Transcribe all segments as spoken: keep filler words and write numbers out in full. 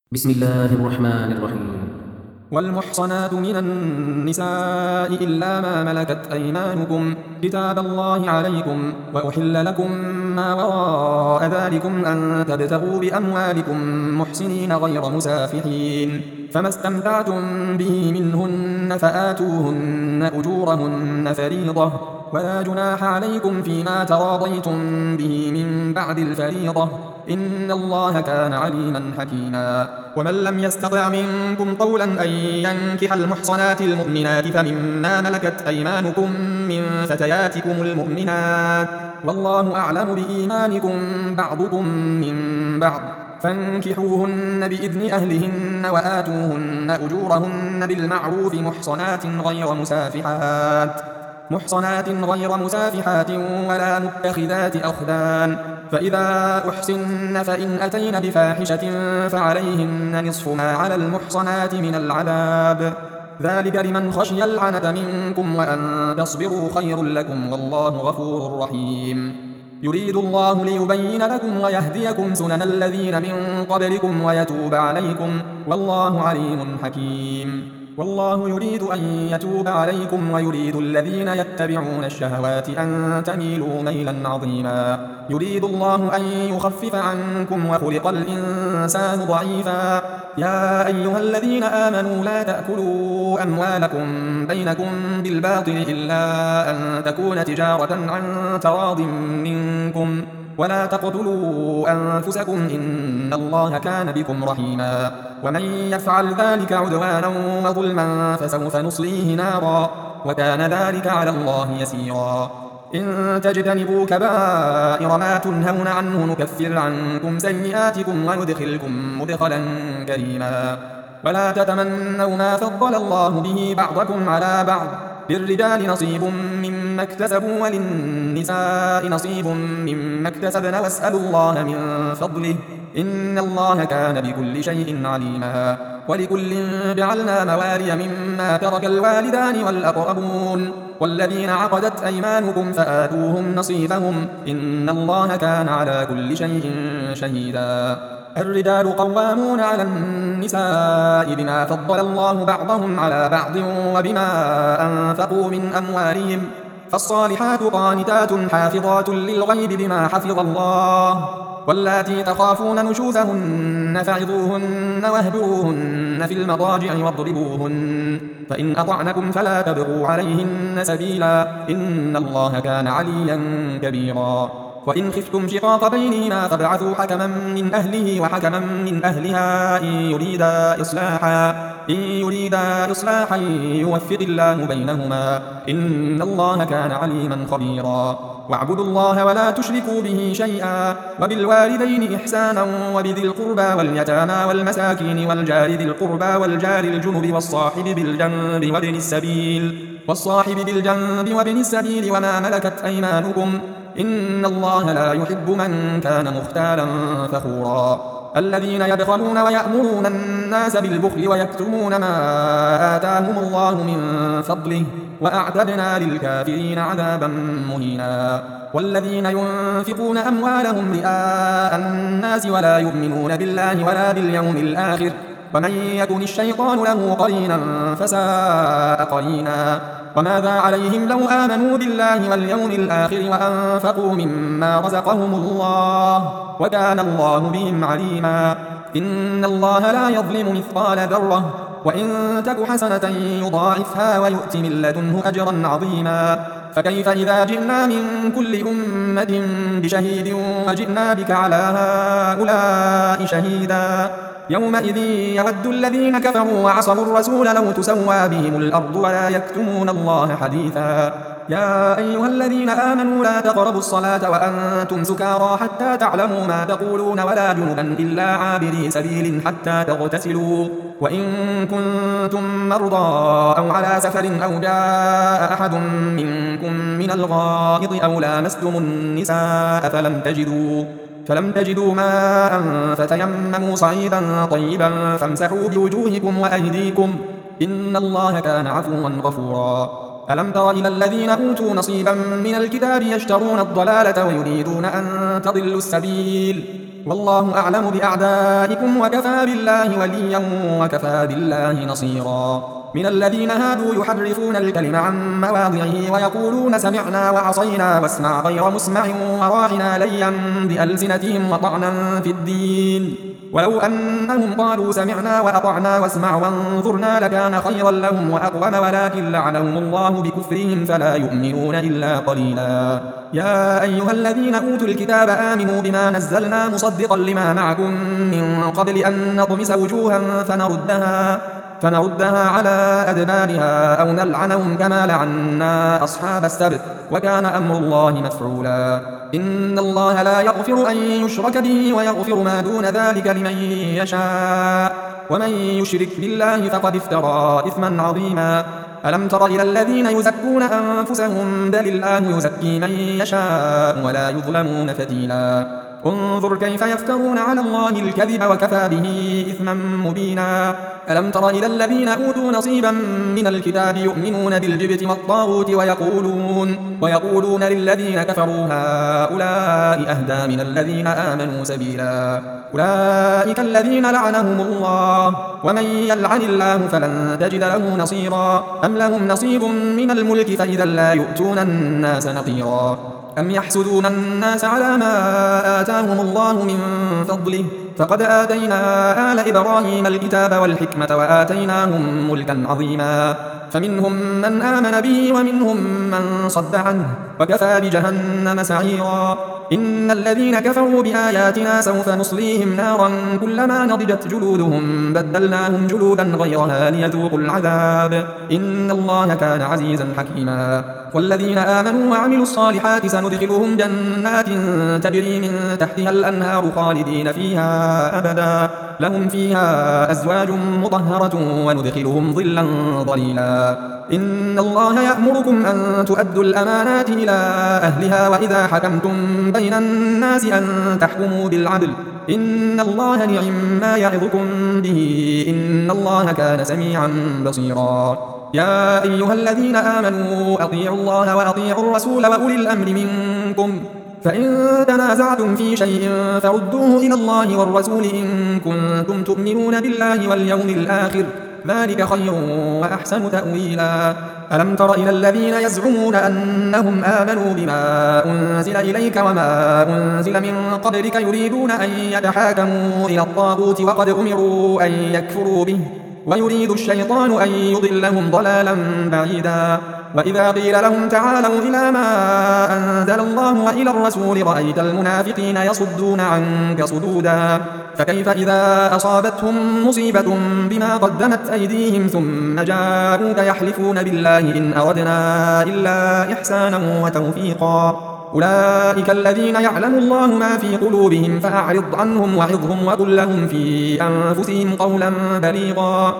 بسم الله الرحمن الرحيم. والمحصنات من النساء إلا ما ملكت أيمانكم كتاب الله عليكم، وأحل لكم ما وراء ذلكم أن تبتغوا بأموالكم محسنين غير مسافحين، فما استمتعتم به منهن فآتوهن أجورهن فريضة، ولا جناح عليكم فيما تراضيتم به من بعد الفريضة، إن الله كان عليما حكيما. ومن لم يستطع منكم قولا أن ينكح المحصنات المؤمنات فمما ملكت أيمانكم من فتياتكم المؤمنات، والله أعلم بإيمانكم بعضكم من بعض، فانكحوهن بإذن أهلهن وآتوهن أجورهن بالمعروف محصنات غير مسافحات محصنات غير مسافحات ولا متخذات أخدان، فإذا أحسن فإن أتين بفاحشة فعليهن نصف ما على المحصنات من العذاب، ذلك لمن خشي العنة منكم وأن تصبروا خير لكم، والله غفور رحيم. يريد الله ليبين لكم ويهديكم سنن الذين من قبلكم ويتوب عليكم، والله عليم حكيم. والله يريد أن يتوب عليكم ويريد الذين يتبعون الشهوات أن تميلوا ميلا عظيما. يريد الله أن يخفف عنكم وخلق الإنسان ضعيفا. يا أيها الذين آمنوا لا تأكلوا أموالكم بينكم بالباطل إلا أن تكون تجارة عن تراض منكم، ولا تقتلوا أنفسكم إن الله كان بكم رحيما. ومن يفعل ذلك عدوانا وظلما فسوف نصليه نارا، وكان ذلك على الله يسيرا. إن تجتنبوا كبائر ما تنهون عنه نكفر عنكم سيئاتكم وندخلكم مدخلا كريما. ولا تتمنوا ما فضل الله به بعضكم على بعض، للرجال نصيب مما اكتسبوا وللنساء نصيب مما اكتسبن، واسألوا الله من فضله إن الله كان بكل شيء عليما. ولكل جعلنا موالي مما ترك الوالدان والأقربون والذين عقدت أيمانكم فآتوهم نصيبهم إن الله كان على كل شيء شهيدا. الرجال قوامون على النساء بما فضل الله بعضهم على بعض وبما أنفقوا من أموالهم، فالصالحات قانتات حافظات للغيب بما حفظ الله، واللاتي تخافون نشوزهن فعظوهن واهجروهن في المضاجع واضربوهن، فإن أطعنكم فلا تبغوا عليهن سبيلا إن الله كان عليا كبيرا. وإن خفتم شقاق بينهما فابعثوا حكما من أهله وحكما من أهلها إن يريدا إصلاحا إن يريدا إصلاحا يوفق الله بينهما إن الله كان عليما خبيرا. واعبدوا الله ولا تشركوا به شيئا، وبالوالدين إحسانا وبذي القربى واليتامى والمساكين والجار ذي القربى والجار الجنب والصاحب بالجنب وابن السبيل والصاحب بالجنب وابن السبيل وما ملكت أيمانكم إن الله لا يحب من كان مختالا فخورا. الذين يبخلون ويأمرون الناس بالبخل ويكتمون ما آتاهم الله من فضله وأعتدنا للكافرين عذابا مهينا. والذين ينفقون أموالهم رئاء الناس ولا يؤمنون بالله ولا باليوم الآخر ومن يكن الشيطان له قرينا فساء قرينا. وماذا عليهم لو آمنوا بالله واليوم الآخر وأنفقوا مما رزقهم الله وكان الله بهم عليما. إن الله لا يظلم مثقال ذرة وإن تك حسنة يضاعفها ويؤت من لدنه أجرا عظيما. فكيف إذا جئنا من كل أمة بشهيد وجئنا بك على هؤلاء شهيدا. يومئذ يود الذين كفروا وعصوا الرسول لو تسوى بهم الأرض ولا يكتمون الله حديثا. يا أيها الذين آمنوا لا تقربوا الصلاة وأنتم سكارى حتى تعلموا ما تقولون ولا جنبا إلا عابري سبيل حتى تغتسلوا وإن كنتم مرضى أو على سفر أو جاء أحد منكم من الغائط أو لامستم النساء فلم تجدوا فلم تجدوا ماء فتيمموا صعيدا طيبا فامسحوا بوجوهكم وأيديكم إن الله كان عفوا غفورا. ألم تر إلى الذين أوتوا نصيبا من الكتاب يشترون الضلالة ويريدون أن تضلوا السبيل والله أعلم بأعدائكم وكفى بالله وليا وكفى بالله نصيرا. من الذين هادوا يحرفون الكلم عن مواضعه ويقولون سمعنا وعصينا واسمع غير مسمع وراعنا ليا بألسنتهم وطعنا في الدين، ولو أنهم قالوا سمعنا وأطعنا واسمع وانظرنا لكان خيرا لهم وأقوم، ولكن لعنهم الله بكفرهم فلا يؤمنون إلا قليلا. يا أيها الذين أوتوا الكتاب آمنوا بما نزلنا مصدقا لما معكم من قبل أن نطمس وجوها فنردها فنردها على أدبارها أو نلعنهم كما لعنا أصحاب السبت، وكان أمر الله مفعولا. إن الله لا يغفر أن يشرك به ويغفر ما دون ذلك لمن يشاء، ومن يشرك بالله فقد افترى إثما عظيما. ألم تر إلى الذين يزكون أنفسهم بل الله يزكي من يشاء ولا يظلمون فتيلا. انظر كيف يفترون على الله الكذب وكفى به إثما مبينا. ألم تر إلى الذين أوتوا نصيبا من الكتاب يؤمنون بالجبت والطاغوت ويقولون, ويقولون للذين كفروا هؤلاء أهدى من الذين آمنوا سبيلا. أولئك الذين لعنهم الله ومن يلعن الله فلن تجد له نصيرا. أم لهم نصيب من الملك فإذا لا يؤتون الناس نقيرا. أم يحسدون الناس على ما آتاهم الله من فضله فقد آتينا آل إبراهيم الكتاب والحكمة وآتيناهم ملكا عظيما. فمنهم من آمن به ومنهم من صد عنه وكفى بجهنم سعيرا. إن الذين كفروا بآياتنا سوف نصليهم نارا كلما نضجت جلودهم بدلناهم جلودا غيرها ليذوقوا العذاب إن الله كان عزيزا حكيما. والذين آمنوا وعملوا الصالحات سندخلهم جنات تجري من تحتها الأنهار خالدين فيها أبدا لهم فيها أزواج مطهرة وندخلهم ظلا ظليلا. إن الله يأمركم أن تؤدوا الأمانات إلى أهلها وإذا حكمتم بين الناس أن تحكموا بالعدل إن الله نعم ما يعظكم به إن الله كان سميعا بصيرا. يا أيها الذين آمنوا أطيعوا الله وأطيعوا الرسول وأولي الأمر منكم فإن تنازعتم في شيء فردوه إلى الله والرسول إن كنتم تؤمنون بالله واليوم الآخر ذلك خير وأحسن تأويلا. ألم تر إلى الذين يزعمون أنهم آمنوا بما أنزل إليك وما أنزل من قبلك يريدون أن يتحاكموا إلى الطاغوت وقد أمروا أن يكفروا به ويريد الشيطان أن يضلهم ضلالا بعيدا. وإذا قيل لهم تعالوا إلى ما أنزل الله وإلى الرسول رأيت المنافقين يصدون عنك صدودا. فكيف إذا أصابتهم مصيبة بما قدمت أيديهم ثم جاءوك يحلفون بالله إن أردنا إلا إحسانا وتوفيقا. أولئك الذين يعلم الله ما في قلوبهم فأعرض عنهم وعظهم وقل لهم في أنفسهم قولا بليغا.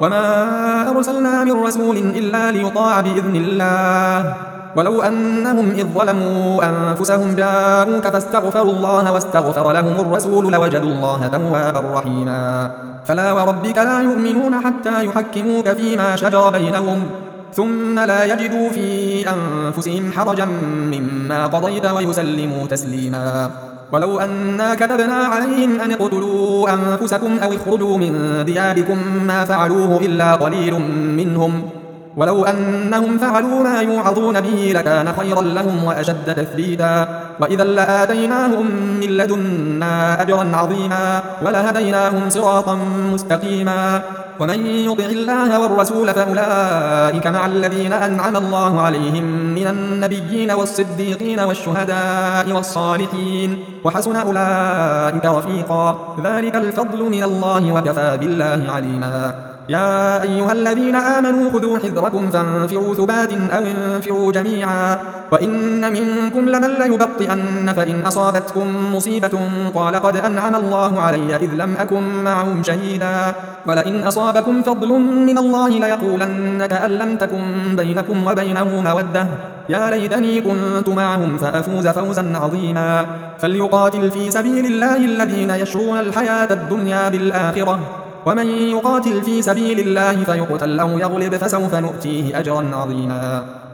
وما أرسلنا من رسول إلا ليطاع بإذن الله ولو أنهم إذ ظلموا أنفسهم جاءوك فاستغفروا الله واستغفر لهم الرسول لوجدوا الله توابا رحيما. فلا وربك لا يؤمنون حتى يحكموك فيما شجر بينهم ثم لا يجدوا في أنفسهم حرجا مما قضيت ويسلموا تسليما. ولو أنا كتبنا عليهم أن اقتلوا أنفسكم أو اخرجوا من دياركم ما فعلوه إلا قليل منهم ولو أنهم فعلوا ما يوعظون به لكان خيرا لهم وأشد تثبيتا وإذا لآتيناهم من لدنا أجرا عظيما ولهديناهم صراطا مستقيما. ومن يطع الله والرسول فأولئك مع الذين أنعم الله عليهم من النبيين والصديقين والشهداء والصالحين وحسن أولئك رفيقا. ذلك الفضل من الله وكفى بالله عليما. يا أيها الذين آمنوا خذوا حذركم فانفروا ثبات أو انفروا جميعا وإن منكم لمن ليبطئن فإن أصابتكم مصيبة قال قد أنعم الله علي إذ لم أكن معهم شهيدا ولئن أصابكم فضل من الله ليقولن كأن لم تكن بينكم وبينه مودة يا ليتني كنت معهم فأفوز فوزا عظيما. فليقاتل في سبيل الله الذين يشرون الحياة الدنيا بالآخرة ومن يقاتل في سبيل الله فيقتل أو يغلب فسوف نؤتيه أجرا عظيما.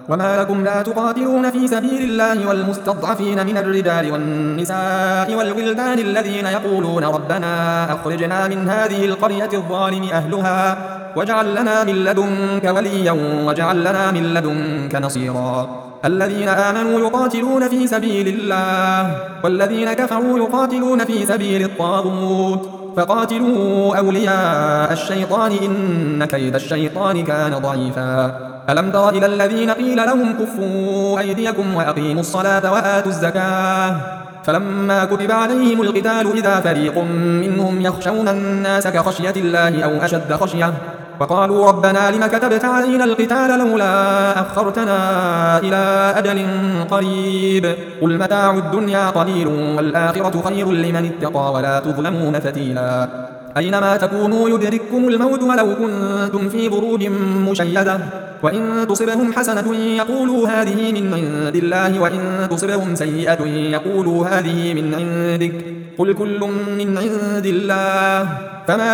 وما لكم لا تقاتلون في سبيل الله والمستضعفين من الرجال والنساء والولدان الذين يقولون ربنا أخرجنا من هذه القرية الظالم أهلها واجعل لنا من لدنك وليا واجعل لنا من لدنك نصيرا الذين آمنوا يقاتلون في سبيل الله والذين كفروا يقاتلون في سبيل الطاغوت فقاتلوا أولياء الشيطان إن كيد الشيطان كان ضعيفا ألم تر إلى الذين قيل لهم كفوا أيديكم وأقيموا الصلاة وآتوا الزكاة فلما كتب عليهم القتال إذا فريق منهم يخشون الناس كخشية الله أو أشد خشية وقالوا ربنا لم كتبت علينا القتال لولا أخرتنا إلى أجل قريب قل متاع الدنيا قليل والآخرة خير لمن اتقى ولا تظلمون فتيلا أينما تكونوا يدرككم الموت ولو كنتم في بروج مشيدة وإن تصبهم حسنة يقولوا هذه من عند الله وإن تصبهم سيئة يقولوا هذه من عندك قل كل من عند الله فما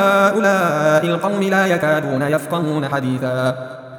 لهؤلاء القوم لا يكادون يفقهون حديثا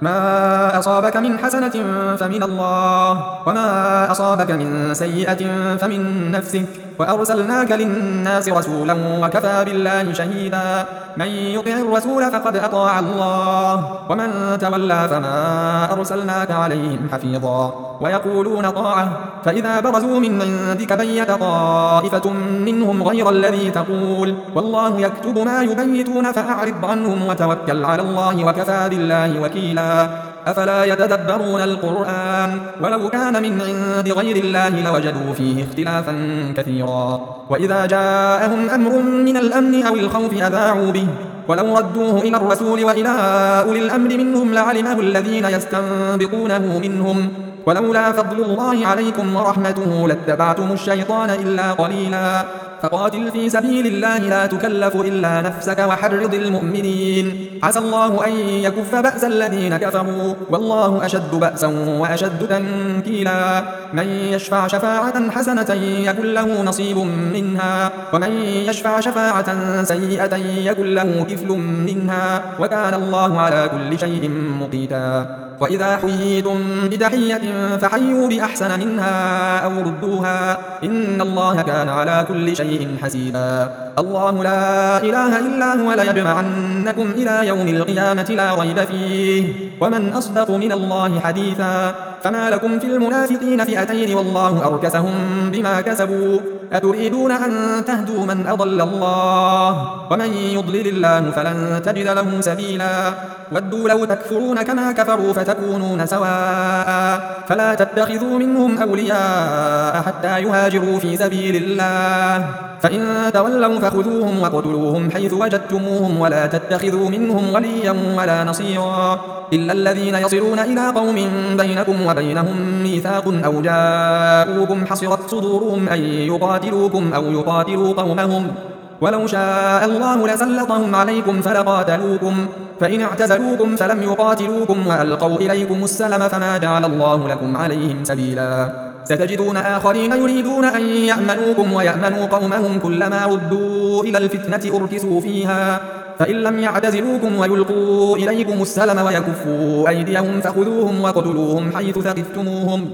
ما أصابك من حسنة فمن الله وما أصابك من سيئة فمن نفسك وأرسلناك للناس رسولا وكفى بالله شهيدا من يطع الرسول فقد أطاع الله ومن تولى فما أرسلناك عليهم حفيظا ويقولون طاعة فإذا برزوا من عندك بيت طائفة منهم غير الذي تقول والله يكتب ما يبيتون فأعرض عنهم وتوكل على الله وكفى بالله وكيلا أفلا يتدبرون القرآن ولو كان من عند غير الله لوجدوا فيه اختلافا كثيرا وإذا جاءهم أمر من الأمن أو الخوف أذاعوا به ولو ردوه إلى الرسول وإلى أولي الأمر منهم لعلمه الذين يستنبطونه منهم ولولا فضل الله عليكم ورحمته لاتبعتم الشيطان إلا قليلا فقاتل في سبيل الله لا تكلف إلا نفسك وحرض المؤمنين عسى الله أن يكف بأس الذين كفروا والله أشد بأسا وأشد تنكيلا من يشفع شفاعة حسنة يكن له نصيب منها ومن يشفع شفاعة سيئة يكن له كفل منها وكان الله على كل شيء مقيتا وإذا حييتم بتحية فحيوا بأحسن منها أو ردوها إن الله كان على كل شيء حسيبا الله لا إله إلا هو ليجمعنكم إلى يوم القيامة لا ريب فيه ومن أصدق من الله حديثا فما لكم في المنافقين فئتين والله أركسهم بما كسبوا أتريدون أن تهدوا من أضل الله ومن يضلل الله فلن تجد له سبيلا ودوا لو تكفرون كما كفروا فتكونون سواء فلا تتخذوا منهم أولياء حتى يهاجروا في سبيل الله فإن تولوا فخذوهم وقتلوهم حيث وجدتموهم ولا تتخذوا منهم وليا ولا نصيرا إلا الذين يصلون إلى قوم بينكم وبينهم ميثاق أو جاءوكم حصرت صدورهم أن يقاتلوكم أو يقاتلوا قومهم ولو شاء الله لسلطهم عليكم فلقاتلوكم فإن اعتزلوكم فلم يقاتلوكم وألقوا إليكم السلم فما جعل الله لكم عليهم سبيلا ستجدون آخرين يريدون أن يأمنوكم ويأمنوا قومهم كلما ردوا إلى الفتنة أركسوا فيها فإن لم يعتزلوكم ويلقوا إليكم السلم ويكفوا أيديهم فخذوهم وقتلوهم حيث ثقفتموهم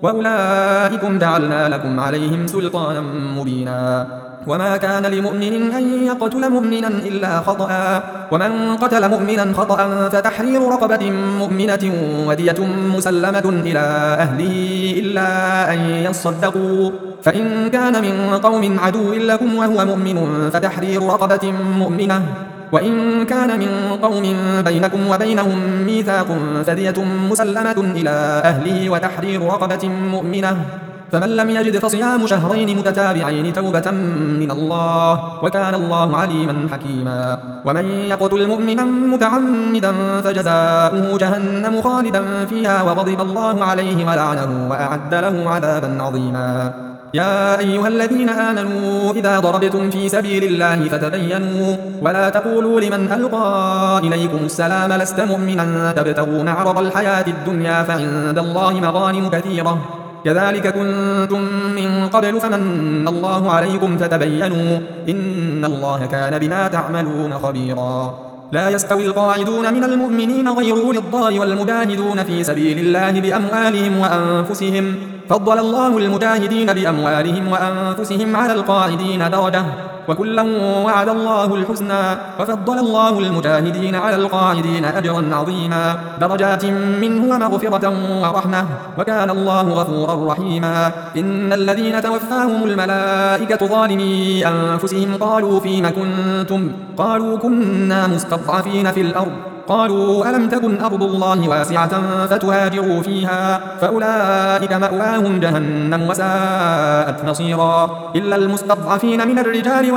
وأولئكم جعلنا لكم عليهم سلطانا مبينا وما كان لمؤمن أن يقتل مؤمنا إلا خطأ ومن قتل مؤمنا خطأ فتحرير رقبة مؤمنة ودية مسلمة إلى أهله إلا أن يصدقوا فإن كان من قوم عدو لكم وهو مؤمن فتحرير رقبة مؤمنة وإن كان من قوم بينكم وبينهم ميثاق فدية مسلمة إلى أهله وتحرير رقبة مؤمنة فمن لم يجد فصيام شهرين متتابعين توبة من الله وكان الله عليما حكيما ومن يقتل مؤمنا متعمدا فجزاؤه جهنم خالدا فيها وغضب الله عليه ولعنه وأعد له عذابا عظيما يا أيها الذين آمنوا إذا ضربتم في سبيل الله فتبينوا ولا تقولوا لمن ألقى إليكم السلام لست مؤمنا تبتغون عرض الحياة الدنيا فعند الله مغانم كثيرة كذلك كنتم من قبل فمن الله عليكم فتبينوا إن الله كان بما تعملون خبيرا لا يستوي القاعدون من المؤمنين غير أولي الضرر والمجاهدون في سبيل الله بأموالهم وأنفسهم، فضل الله المجاهدين بأموالهم وأنفسهم على القاعدين درجة، وكلا وعد الله الحسنى، وفضل الله المجاهدين على القاعدين أجرا عظيما، درجات منه ومغفرة ورحمة، وكان الله غفورا رحيما. إن الذين توفاهم الملائكة ظالمي أنفسهم قالوا فيم كنتم؟ قالوا كنا مستضعفين في الأرض، قالوا ألم تكن أرض الله واسعة فتهاجروا فيها، فأولئك مأواهم جهنم وساءت مصيرا، إلا المستضعفين من الرجال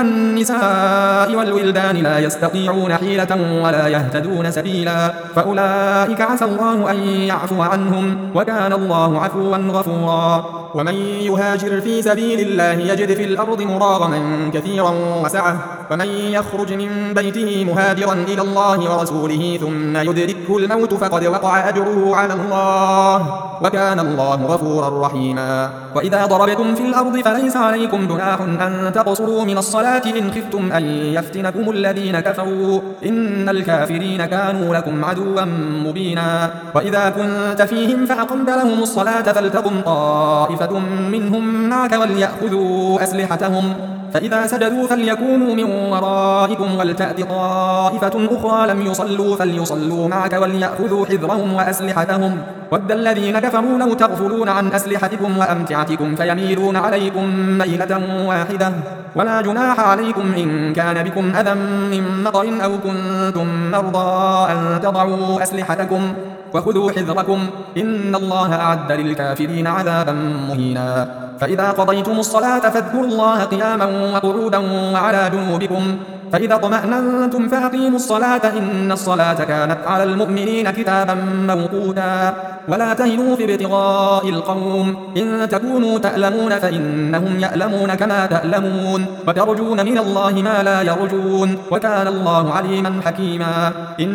والنساء والولدان لا يستطيعون حيلة ولا يهتدون سبيلا، فأولئك عسى الله أن يعفو عنهم، وكان الله عفوا غفورا. ومن يهاجر في سبيل الله يجد في الأرض مراغما كثيرا وسعة، ومن يخرج من بيته مهاجرا إلى الله ورسوله ثم يدركه الموت فقد وقع أجره على الله، وكان الله غفورا رحيما. وإذا ضربتم في الأرض فليس عليكم جناح أن تقصروا من الصلاة إن خفتم أن يفتنكم الذين كفروا، إن الكافرين كانوا لكم عدوا مبينا. وإذا كنت فيهم فأقمت لهم الصلاة فلتقم طائفة منهم معك وليأخذوا أسلحتهم، فإذا سجدوا فليكونوا من ورائكم ولتأت طائفة أخرى لم يصلوا فليصلوا معك وليأخذوا حذرهم وأسلحتهم، ود الذين كفروا لو تغفلون عن أسلحتكم وأمتعتكم فيميلون عليكم ميلة واحدة، ولا جناح عليكم إن كان بكم أذى من مطر أو كنتم مرضى أن تضعوا أسلحتكم وخذوا حذركم، إن الله أعد للكافرين عذابا مهينا. فإذا قضيتم الصلاة فاذكروا الله قياما وقعودا وعلى جنوبكم، فإذا اطمأننتم فأقيموا الصلاة إن الصلاة كانت على المؤمنين كتابا موقوتا. ولا تهنوا في ابتغاء القوم إن تكونوا تألمون فإنهم يألمون كما تألمون، وترجون من الله ما لا يرجون، وكان الله عليما حكيما.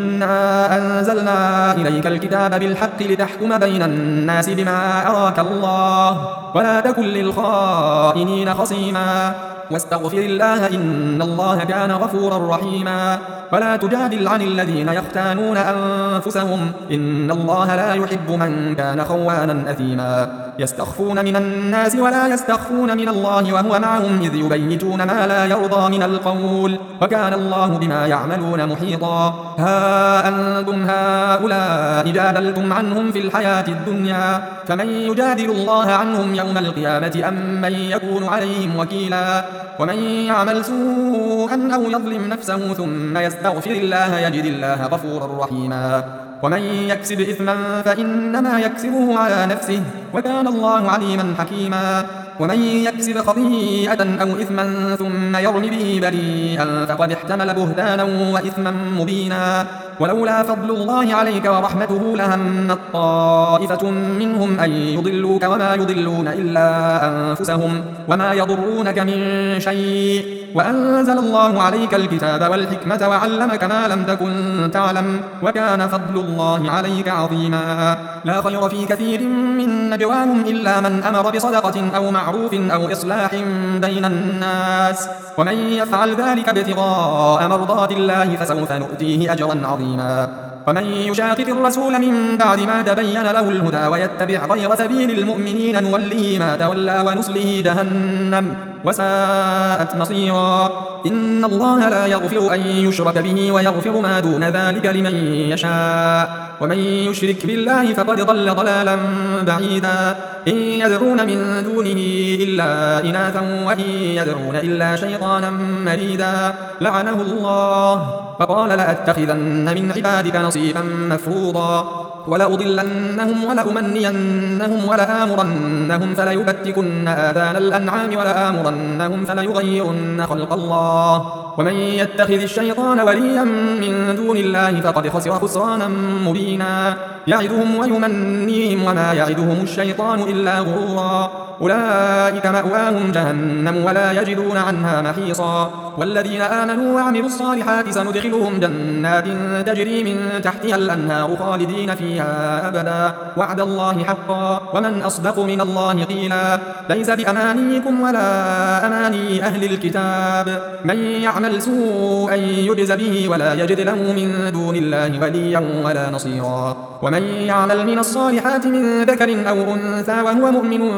إنا أنزلنا إليك الكتاب بالحق لتحكم بين الناس بما أراك الله، ولا تكن للخائنين خصيما، واستغفر الله إن الله كان غفورا رحيما. ولا تجادل عن الذين يختانون أنفسهم إن الله لا يحب من كان خوانا أثيما، يستخفون من الناس ولا يستخفون من الله وهو معهم إذ يبيتون ما لا يرضى من القول، وكان الله بما يعملون محيطا. ها أنتم هؤلاء جادلتم عنهم في الحياة الدنيا، فمن يجادل الله عنهم يوم القيامة أم من يكون عليهم وكيلا؟ ومن يعمل سوءا أو يظلم نفسه ثم يستغفر الله يجد الله غفورا رحيما. ومن يكسب إثما فإنما يكسبه على نفسه، وكان الله عليما حكيما. ومن يكسب خطيئة أو إثما ثم يرم به بريئا فقد احتمل بهتانا وإثما مبينا. ولولا فضل الله عليك ورحمته لهمت طائفة منهم أن يضلوك وما يضلون إلا أنفسهم وما يضرونك من شيء، وأنزل الله عليك الكتاب والحكمة وعلمك ما لم تكن تعلم، وكان فضل الله عليك عظيما. لا خير في كثير من نجواهم إلا من أمر بصدقة أو معروف أو إصلاح بين الناس، ومن يفعل ذلك ابتغاء مرضات الله فسوف نؤتيه أجرا عظيما. ومن يشاقق الرسول من بعد ما تبين له الهدى ويتبع غير سبيل المؤمنين نوله ما تولى ونصله جهنم وساءت مصيرا. إن الله لا يغفر أن يشرك به ويغفر ما دون ذلك لمن يشاء، ومن يشرك بالله فقد ضل ضلالا بعيدا. إن يدعون من دونه إلا إناثا وإن يدعون إلا شيطانا مريدا لعنه الله، فقال لأتخذن من عبادك نصيبا مفروضا، ولأضلنهم ولأمنينهم ولآمرنهم فليبتكن آذان الأنعام ولآمرنهم فليغيرن خلق الله. ومن يتخذ الشيطان وليا من دون الله فقد خسر خسرانا مبينا. يعدهم ويمنيهم وما يعدهم الشيطان إلا غرورا أولئك مأواهم جهنم ولا يجدون عنها محيصا والذين آمنوا وعملوا الصالحات سندخلهم جنات تجري من تحتها الأنهار خالدين فيها أبدا وعد الله حقا ومن أصدق من الله قيلا ليس بأمانيكم ولا أماني أهل الكتاب من يعمل سوءا يجز به ولا يجد له من دون الله وليا ولا نصيرا ومن يعمل من الصالحات من ذكر أو أنثى وهو مؤمن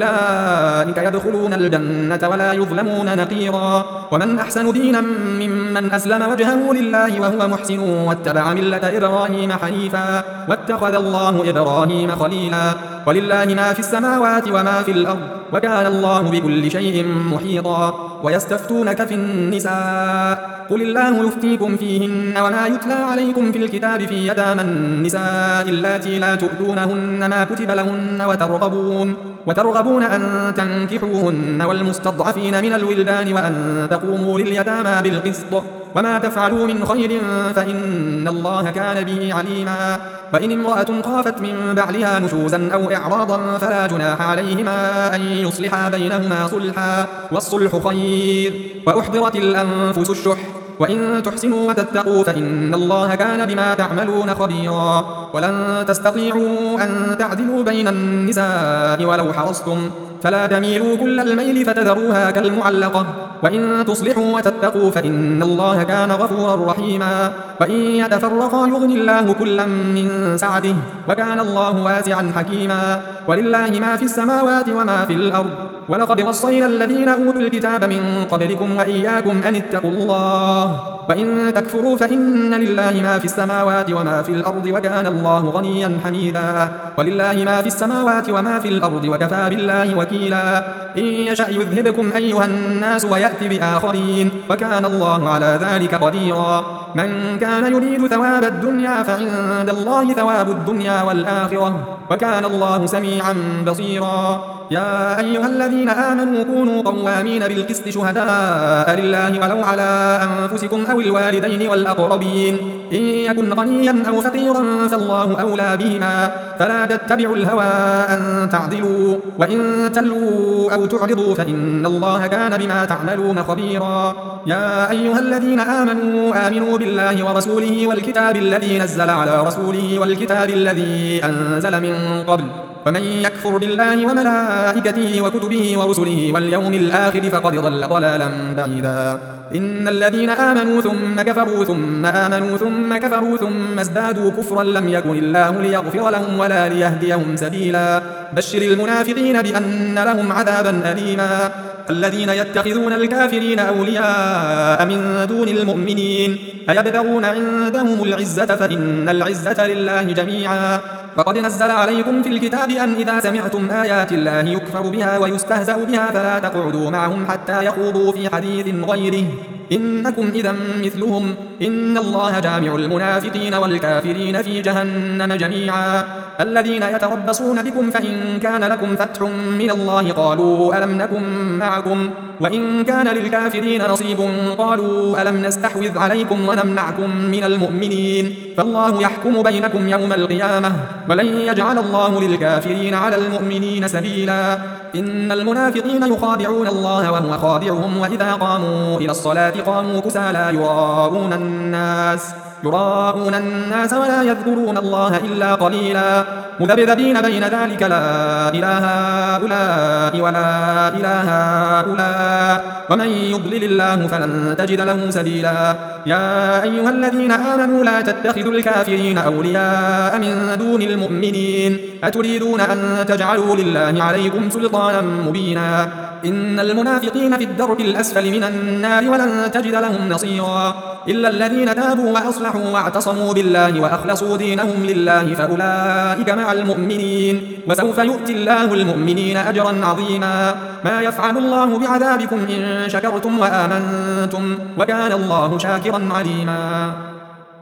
فأولئك يدخلون الجنة ولا يظلمون نقيرا ومن أحسن دينا ممن أسلم وجهه لله وهو محسن واتبع ملة إبراهيم حنيفا واتخذ الله إبراهيم خليلا ولله ما في السماوات وما في الأرض وكان الله بكل شيء محيطا ويستفتونك في النساء قل الله يفتيكم فيهن وما يتلى عليكم في الكتاب في يتامى النساء اللاتي لا تؤتونهن ما كتب لهن وترغبون وترغبون أن تنكحوهن والمستضعفين من الولدان وأن تقوموا لليتامى بالقسط وما تفعلوا من خير فإن الله كان به عليما وإن امرأة خافت من بعلها نشوزا أو إعراضا فلا جناح عليهما أن يصلحا بينهما صلحا والصلح خير وأحضرت الأنفس الشح وإن تحسنوا وتتقوا فإن الله كان بما تعملون خبيرا ولن تستطيعوا أن تعدلوا بين النساء ولو حرصتم فلا تميلوا كل الميل فتذروها كالمعلقة وإن تصلحوا وتتقوا فإن الله كان غفورا رحيما وإن يتفرقا يغني الله كلا من سعته وكان الله واسعا حكيما ولله ما في السماوات وما في الأرض ولقد وصينا الذين أوتوا الكتاب من قبلكم وإياكم أن اتقوا الله وإن تكفروا فإن لله ما في السماوات وما في الأرض وكان الله غنيا حميدا ولله ما في السماوات وما في الأرض وكفى بالله وكيلا إن يشأ يذهبكم أيها الناس ويأتي بآخرين وكان الله على ذلك قديرا من كان يريد ثواب الدنيا فعند الله ثواب الدنيا والآخرة وكان الله سميعا بصيرا يا أيها الذين آمنوا كونوا قوامين بالقسط شهداء لله ولو على أنفسكم أو الوالدين والأقربين إن يكن غنيا أو فقيرا فالله أولى بهما فلا تتبعوا الهوى أن تعدلوا وإن تلوا أو تعرضوا فإن الله كان بما تعملون خبيرا يا أيها الذين آمنوا آمنوا بالله ورسوله والكتاب الذي نزل على رسوله والكتاب الذي أنزل من قبل ومن يكفر بالله وملائكته وكتبه ورسله واليوم الآخر فقد ضل ضلالا بعيدا إن الذين آمنوا ثم كفروا ثم آمنوا ثم كفروا ثم ازدادوا كفرا لم يكن الله ليغفر لهم ولا ليهديهم سبيلا بشر المنافقين بأن لهم عذابا أليما الذين يتخذون الكافرين أولياء من دون المؤمنين أيبتغون عندهم العزة فإن العزة لله جميعا وقد نزل عليكم في الكتاب أن إذا سمعتم آيات الله يكفر بها ويستهزأ بها فلا تقعدوا معهم حتى يخوضوا في حديث غيره إنكم إذا مثلهم إن الله جامع المنافقين والكافرين في جهنم جميعا الذين يتربصون بكم فإن كان لكم فتح من الله قالوا ألم نكن معكم وإن كان للكافرين نصيب قالوا ألم نستحوذ عليكم ونمنعكم من المؤمنين فالله يحكم بينكم يوم القيامة ولن يجعل الله للكافرين على المؤمنين سبيلا إن المنافقين يخادعون الله وهو خادعهم وإذا قاموا إلى الصلاة قاموا كسالى يراءون الناس يراءون الناس ولا يذكرون الله إلا قليلا مذبذبين بين ذلك لا إله هؤلاء ولا إله هؤلاء ومن يضلل الله فلن تجد له سبيلا يا أيها الذين آمنوا لا تتخذوا الكافرين أولياء من دون المؤمنين أتريدون أن تجعلوا لله عليكم سلطانا مبينا إن المنافقين في الدرك الأسفل من النار ولن تجد لهم نصيرا إلا الذين تابوا وأصلحوا واعتصموا بالله وأخلصوا دينهم لله فأولئك مع المؤمنين وسوف يؤتي الله المؤمنين أجرا عظيما ما يفعل الله بعذابكم إن شكرتم وآمنتم وكان الله شاكرا عليما